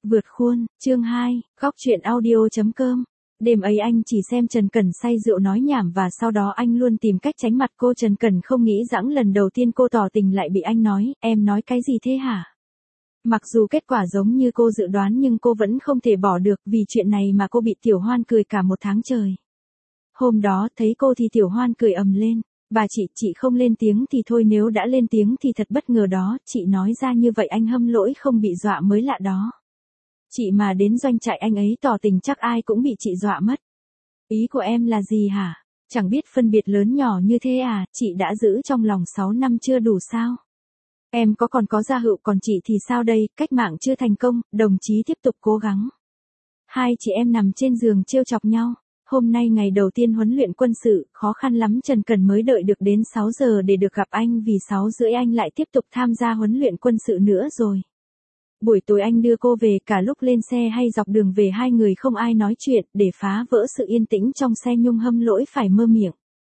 Vượt khuôn, chương 2, góc chuyện audio.com. Đêm ấy anh chỉ xem Trần Cẩn say rượu nói nhảm và sau đó anh luôn tìm cách tránh mặt cô. Trần Cẩn không nghĩ rằng lần đầu tiên cô tỏ tình lại bị anh nói, em nói cái gì thế hả? Mặc dù kết quả giống như cô dự đoán nhưng cô vẫn không thể bỏ được, vì chuyện này mà cô bị Tiểu Hoan cười cả một tháng trời. Hôm đó thấy cô thì Tiểu Hoan cười ầm lên. Bà chị không lên tiếng thì thôi, nếu đã lên tiếng thì thật bất ngờ đó, chị nói ra như vậy anh Hâm Lỗi không bị dọa mới lạ đó. Chị mà đến doanh trại anh ấy tỏ tình chắc ai cũng bị chị dọa mất. Ý của em là gì hả? Chẳng biết phân biệt lớn nhỏ như thế à, chị đã giữ trong lòng 6 năm chưa đủ sao? Em còn có gia hữu, còn chị thì sao đây, cách mạng chưa thành công, đồng chí tiếp tục cố gắng. Hai chị em nằm trên giường trêu chọc nhau. Hôm nay ngày đầu tiên huấn luyện quân sự, khó khăn lắm Trần Cẩn mới đợi được đến 6 giờ để được gặp anh, vì 6 rưỡi anh lại tiếp tục tham gia huấn luyện quân sự nữa rồi. Buổi tối anh đưa cô về, cả lúc lên xe hay dọc đường về hai người không ai nói chuyện, để phá vỡ sự yên tĩnh trong xe Nhung Hâm Lỗi phải mơ miệng.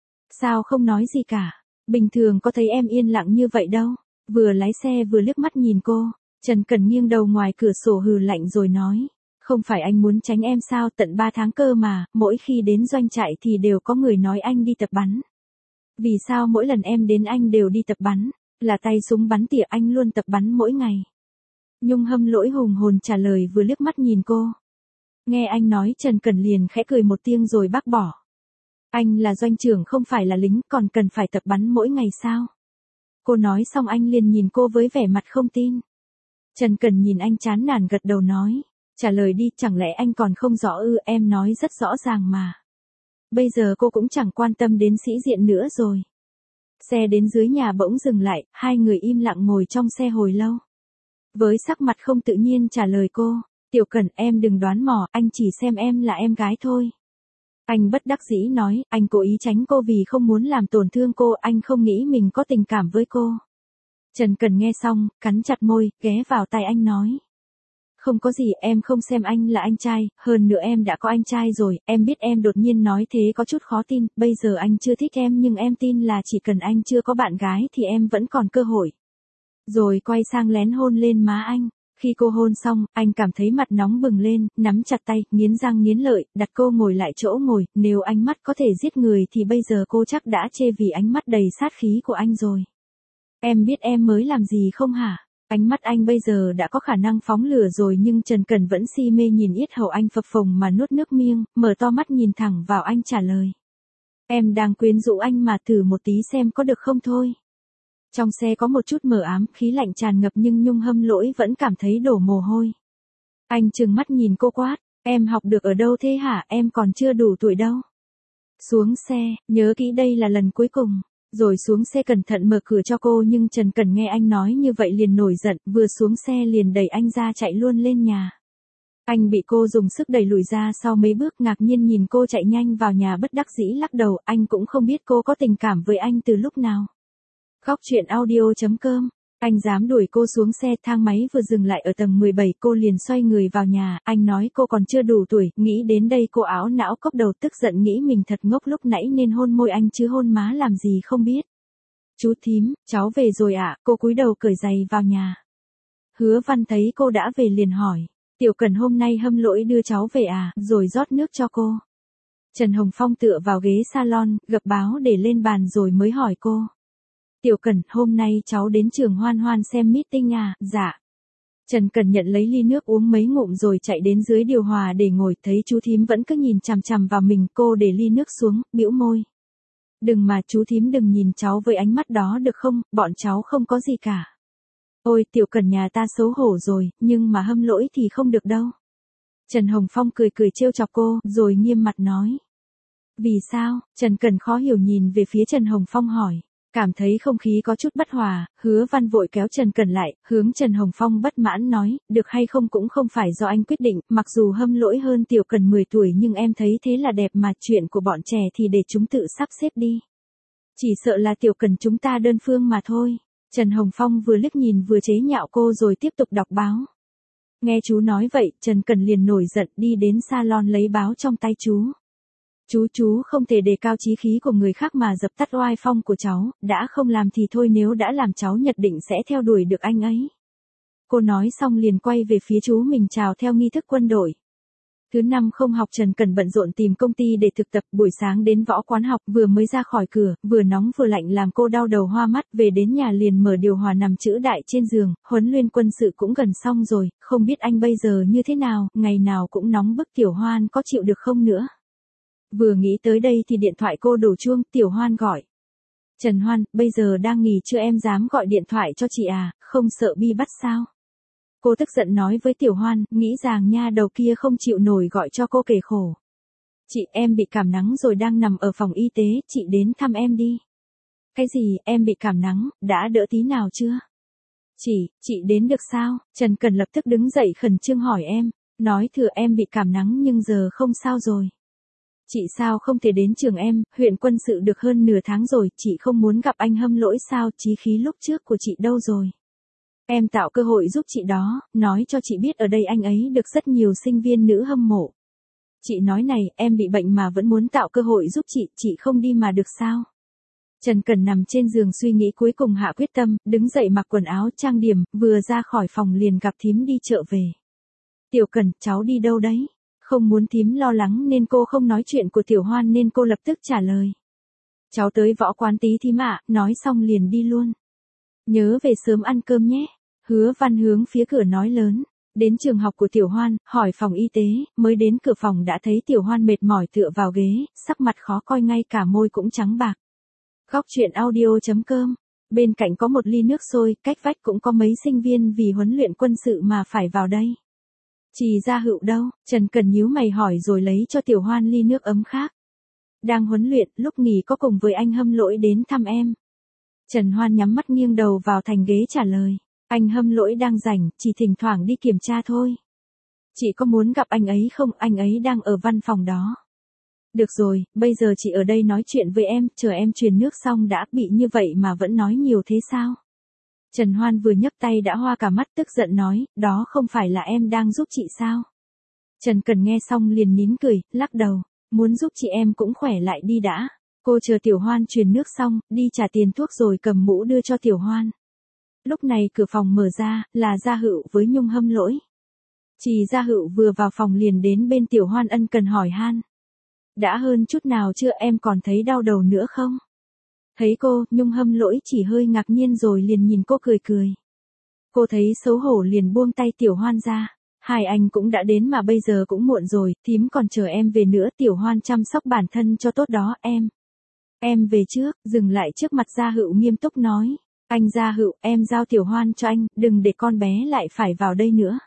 Sao không nói gì cả? Bình thường có thấy em yên lặng như vậy đâu. Vừa lái xe vừa liếc mắt nhìn cô, Trần Cẩn nghiêng đầu ngoài cửa sổ hừ lạnh rồi nói. Không phải anh muốn tránh em sao, tận 3 tháng cơ mà, mỗi khi đến doanh trại thì đều có người nói anh đi tập bắn. Vì sao mỗi lần em đến anh đều đi tập bắn? Là tay súng bắn tỉa, anh luôn tập bắn mỗi ngày. Nhung Hâm Lỗi hùng hồn trả lời vừa liếc mắt nhìn cô. Nghe anh nói Trần Cẩn liền khẽ cười một tiếng rồi bác bỏ. Anh là doanh trưởng không phải là lính, còn cần phải tập bắn mỗi ngày sao? Cô nói xong anh liền nhìn cô với vẻ mặt không tin. Trần Cẩn nhìn anh chán nản gật đầu nói. Trả lời đi, chẳng lẽ anh còn không rõ ư? Em nói rất rõ ràng mà. Bây giờ cô cũng chẳng quan tâm đến sĩ diện nữa rồi. Xe đến dưới nhà bỗng dừng lại, hai người im lặng ngồi trong xe hồi lâu. Với sắc mặt không tự nhiên trả lời cô, Tiểu Cẩn em đừng đoán mò, anh chỉ xem em là em gái thôi. Anh bất đắc dĩ nói, anh cố ý tránh cô vì không muốn làm tổn thương cô, anh không nghĩ mình có tình cảm với cô. Trần Cẩn nghe xong, cắn chặt môi, ghé vào tai anh nói. Không có gì, em không xem anh là anh trai, hơn nữa em đã có anh trai rồi, em biết em đột nhiên nói thế có chút khó tin, bây giờ anh chưa thích em nhưng em tin là chỉ cần anh chưa có bạn gái thì em vẫn còn cơ hội. Rồi quay sang lén hôn lên má anh. Khi cô hôn xong, anh cảm thấy mặt nóng bừng lên, nắm chặt tay, nghiến răng nghiến lợi, đặt cô ngồi lại chỗ ngồi, nếu ánh mắt có thể giết người thì bây giờ cô chắc đã chê vì ánh mắt đầy sát khí của anh rồi. Em biết em mới làm gì không hả? Ánh mắt anh bây giờ đã có khả năng phóng lửa rồi nhưng Trần Cẩn vẫn si mê nhìn yết hầu anh phập phồng mà nuốt nước miếng, mở to mắt nhìn thẳng vào anh trả lời. Em đang quyến rũ anh mà, thử một tí xem có được không thôi. Trong xe có một chút mờ ám, khí lạnh tràn ngập nhưng Nhung Hâm Lỗi vẫn cảm thấy đổ mồ hôi. Anh trừng mắt nhìn cô quát, em học được ở đâu thế hả, em còn chưa đủ tuổi đâu. Xuống xe, nhớ kỹ đây là lần cuối cùng. Rồi xuống xe cẩn thận mở cửa cho cô nhưng Trần Cẩn nghe anh nói như vậy liền nổi giận, vừa xuống xe liền đẩy anh ra chạy luôn lên nhà. Anh bị cô dùng sức đẩy lùi ra sau mấy bước, ngạc nhiên nhìn cô chạy nhanh vào nhà bất đắc dĩ lắc đầu, anh cũng không biết cô có tình cảm với anh từ lúc nào. Góc chuyện audio.com. Anh dám đuổi cô xuống xe, thang máy vừa dừng lại ở tầng 17 cô liền xoay người vào nhà, anh nói cô còn chưa đủ tuổi, nghĩ đến đây cô áo não cốc đầu tức giận nghĩ mình thật ngốc lúc nãy nên hôn môi anh chứ hôn má làm gì không biết. Chú thím, cháu về rồi ạ, cô cúi đầu cởi giày vào nhà. Hứa Văn thấy cô đã về liền hỏi, Tiểu Cẩn hôm nay Hâm Lỗi đưa cháu về à, rồi rót nước cho cô. Trần Hồng Phong tựa vào ghế salon, gập báo để lên bàn rồi mới hỏi cô. Tiểu Cẩn, hôm nay cháu đến trường Hoan Hoan xem meeting à, dạ. Trần Cẩn nhận lấy ly nước uống mấy ngụm rồi chạy đến dưới điều hòa để ngồi, thấy chú thím vẫn cứ nhìn chằm chằm vào mình, cô để ly nước xuống, bĩu môi. Đừng mà chú thím đừng nhìn cháu với ánh mắt đó được không, bọn cháu không có gì cả. Ôi Tiểu Cẩn nhà ta xấu hổ rồi, nhưng mà Hâm Lỗi thì không được đâu. Trần Hồng Phong cười cười trêu chọc cô, rồi nghiêm mặt nói. Vì sao? Trần Cẩn khó hiểu nhìn về phía Trần Hồng Phong hỏi. Cảm thấy không khí có chút bất hòa, Hứa Văn vội kéo Trần Cẩn lại, hướng Trần Hồng Phong bất mãn nói, được hay không cũng không phải do anh quyết định, mặc dù Hâm Lỗi hơn Tiểu Cẩn 10 tuổi nhưng em thấy thế là đẹp mà, chuyện của bọn trẻ thì để chúng tự sắp xếp đi. Chỉ sợ là Tiểu Cẩn chúng ta đơn phương mà thôi. Trần Hồng Phong vừa liếc nhìn vừa chế nhạo cô rồi tiếp tục đọc báo. Nghe chú nói vậy, Trần Cẩn liền nổi giận đi đến salon lấy báo trong tay chú. Chú không thể đề cao chí khí của người khác mà dập tắt oai phong của cháu, đã không làm thì thôi, nếu đã làm cháu nhất định sẽ theo đuổi được anh ấy. Cô nói xong liền quay về phía chú mình chào theo nghi thức quân đội. Thứ năm không học Trần Cẩn bận rộn tìm công ty để thực tập, buổi sáng đến võ quán học, vừa mới ra khỏi cửa, vừa nóng vừa lạnh làm cô đau đầu hoa mắt, về đến nhà liền mở điều hòa nằm chữ đại trên giường, huấn luyện quân sự cũng gần xong rồi, không biết anh bây giờ như thế nào, ngày nào cũng nóng bức. Tiểu Hoan có chịu được không nữa. Vừa nghĩ tới đây thì điện thoại cô đổ chuông, Tiểu Hoan gọi. Trần Hoan, bây giờ đang nghỉ chưa, em dám gọi điện thoại cho chị à, không sợ bị bắt sao? Cô tức giận nói với Tiểu Hoan, nghĩ rằng nha đầu kia không chịu nổi gọi cho cô kể khổ. Chị, em bị cảm nắng rồi đang nằm ở phòng y tế, chị đến thăm em đi. Cái gì, em bị cảm nắng, đã đỡ tí nào chưa? Chị đến được sao? Trần Cẩn lập tức đứng dậy khẩn trương hỏi em, nói thừa em bị cảm nắng nhưng giờ không sao rồi. Chị sao không thể đến trường em, huyện quân sự được hơn nửa tháng rồi, chị không muốn gặp anh Hâm Lỗi sao, chí khí lúc trước của chị đâu rồi? Em tạo cơ hội giúp chị đó, nói cho chị biết ở đây anh ấy được rất nhiều sinh viên nữ hâm mộ. Chị nói này, em bị bệnh mà vẫn muốn tạo cơ hội giúp chị không đi mà được sao? Trần Cẩn nằm trên giường suy nghĩ, cuối cùng hạ quyết tâm, đứng dậy mặc quần áo trang điểm, vừa ra khỏi phòng liền gặp thím đi chợ về. Tiểu Cẩn, cháu đi đâu đấy? Không muốn thím lo lắng nên cô không nói chuyện của Tiểu Hoan nên cô lập tức trả lời. Cháu tới võ quán tí thím ạ, nói xong liền đi luôn. Nhớ về sớm ăn cơm nhé. Hứa Văn hướng phía cửa nói lớn. Đến trường học của Tiểu Hoan, hỏi phòng y tế, mới đến cửa phòng đã thấy Tiểu Hoan mệt mỏi tựa vào ghế, sắc mặt khó coi, ngay cả môi cũng trắng bạc. Góc truyện audio.com. Bên cạnh có một ly nước sôi, cách vách cũng có mấy sinh viên vì huấn luyện quân sự mà phải vào đây. Chị Gia Hữu đâu? Trần Cẩn nhíu mày hỏi rồi lấy cho Tiểu Hoan ly nước ấm khác. Đang huấn luyện, lúc nghỉ có cùng với anh Hâm Lỗi đến thăm em. Trần Hoan nhắm mắt nghiêng đầu vào thành ghế trả lời. Anh Hâm Lỗi đang rảnh, chỉ thỉnh thoảng đi kiểm tra thôi. Chị có muốn gặp anh ấy không? Anh ấy đang ở văn phòng đó. Được rồi, bây giờ chị ở đây nói chuyện với em, chờ em truyền nước xong đã, bị như vậy mà vẫn nói nhiều thế sao? Trần Hoan vừa nhấc tay đã hoa cả mắt, tức giận nói, đó không phải là em đang giúp chị sao? Trần Cẩn nghe xong liền nín cười, lắc đầu, muốn giúp chị em cũng khỏe lại đi đã. Cô chờ Tiểu Hoan truyền nước xong, đi trả tiền thuốc rồi cầm mũ đưa cho Tiểu Hoan. Lúc này cửa phòng mở ra, là Gia Hữu với Nhung Hâm Lỗi. Chị Gia Hữu vừa vào phòng liền đến bên Tiểu Hoan ân cần hỏi han. Đã hơn chút nào chưa, em còn thấy đau đầu nữa không? Thấy cô, Nhung Hâm Lỗi chỉ hơi ngạc nhiên rồi liền nhìn cô cười cười. Cô thấy xấu hổ liền buông tay Tiểu Hoan ra. Hai anh cũng đã đến mà bây giờ cũng muộn rồi, thím còn chờ em về nữa. Tiểu Hoan chăm sóc bản thân cho tốt đó em. Em về trước, dừng lại trước mặt Gia Hữu nghiêm túc nói. Anh Gia Hữu, em giao Tiểu Hoan cho anh, đừng để con bé lại phải vào đây nữa.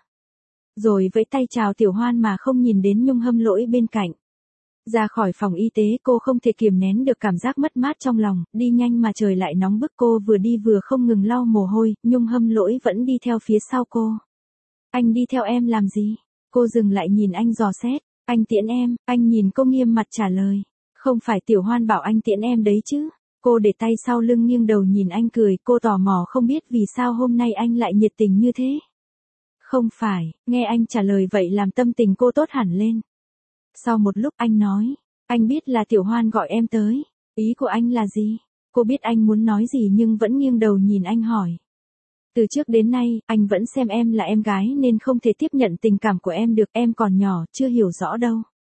Rồi vẫy tay chào Tiểu Hoan mà không nhìn đến Nhung Hâm Lỗi bên cạnh. Ra khỏi phòng y tế cô không thể kiềm nén được cảm giác mất mát trong lòng, đi nhanh mà trời lại nóng bức, cô vừa đi vừa không ngừng lau mồ hôi, Nhung Hâm Lỗi vẫn đi theo phía sau cô. Anh đi theo em làm gì? Cô dừng lại nhìn anh dò xét, anh tiễn em, anh nhìn cô nghiêm mặt trả lời. Không phải Tiểu Hoan bảo anh tiễn em đấy chứ? Cô để tay sau lưng nghiêng đầu nhìn anh cười, cô tò mò không biết vì sao hôm nay anh lại nhiệt tình như thế. Không phải, nghe anh trả lời vậy làm tâm tình cô tốt hẳn lên. Sau một lúc anh nói, anh biết là Tiểu Hoan gọi em tới, ý của anh là gì? Cô biết anh muốn nói gì nhưng vẫn nghiêng đầu nhìn anh hỏi. Từ trước đến nay, anh vẫn xem em là em gái nên không thể tiếp nhận tình cảm của em được, em còn nhỏ, chưa hiểu rõ đâu.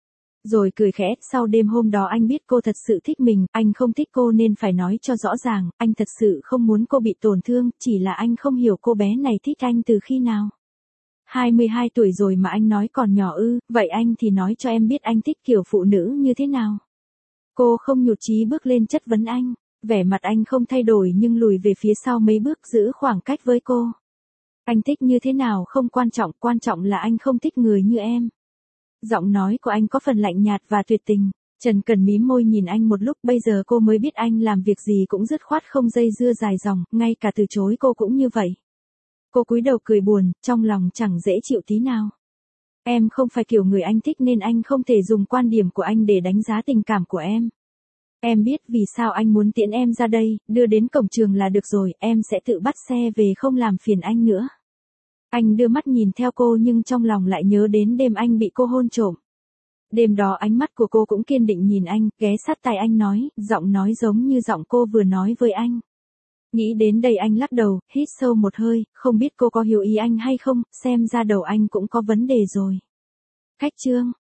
Rồi cười khẽ, sau đêm hôm đó anh biết cô thật sự thích mình, anh không thích cô nên phải nói cho rõ ràng, anh thật sự không muốn cô bị tổn thương, chỉ là anh không hiểu cô bé này thích anh từ khi nào. 22 tuổi rồi mà anh nói còn nhỏ ư, vậy anh thì nói cho em biết anh thích kiểu phụ nữ như thế nào. Cô không nhụt chí bước lên chất vấn anh, vẻ mặt anh không thay đổi nhưng lùi về phía sau mấy bước giữ khoảng cách với cô. Anh thích như thế nào không quan trọng là anh không thích người như em. Giọng nói của anh có phần lạnh nhạt và tuyệt tình. Trần Cẩn mím môi nhìn anh một lúc, bây giờ cô mới biết anh làm việc gì cũng dứt khoát không dây dưa dài dòng, ngay cả từ chối cô cũng như vậy. Cô cúi đầu cười buồn, trong lòng chẳng dễ chịu tí nào. Em không phải kiểu người anh thích nên anh không thể dùng quan điểm của anh để đánh giá tình cảm của em. Em biết vì sao anh muốn tiễn em ra đây, đưa đến cổng trường là được rồi, em sẽ tự bắt xe về không làm phiền anh nữa. Anh đưa mắt nhìn theo cô nhưng trong lòng lại nhớ đến đêm anh bị cô hôn trộm. Đêm đó ánh mắt của cô cũng kiên định nhìn anh, ghé sát tai anh nói, giọng nói giống như giọng cô vừa nói với anh. Nghĩ đến đây anh lắc đầu, hít sâu một hơi, không biết cô có hiểu ý anh hay không, xem ra đầu anh cũng có vấn đề rồi. Khách trương,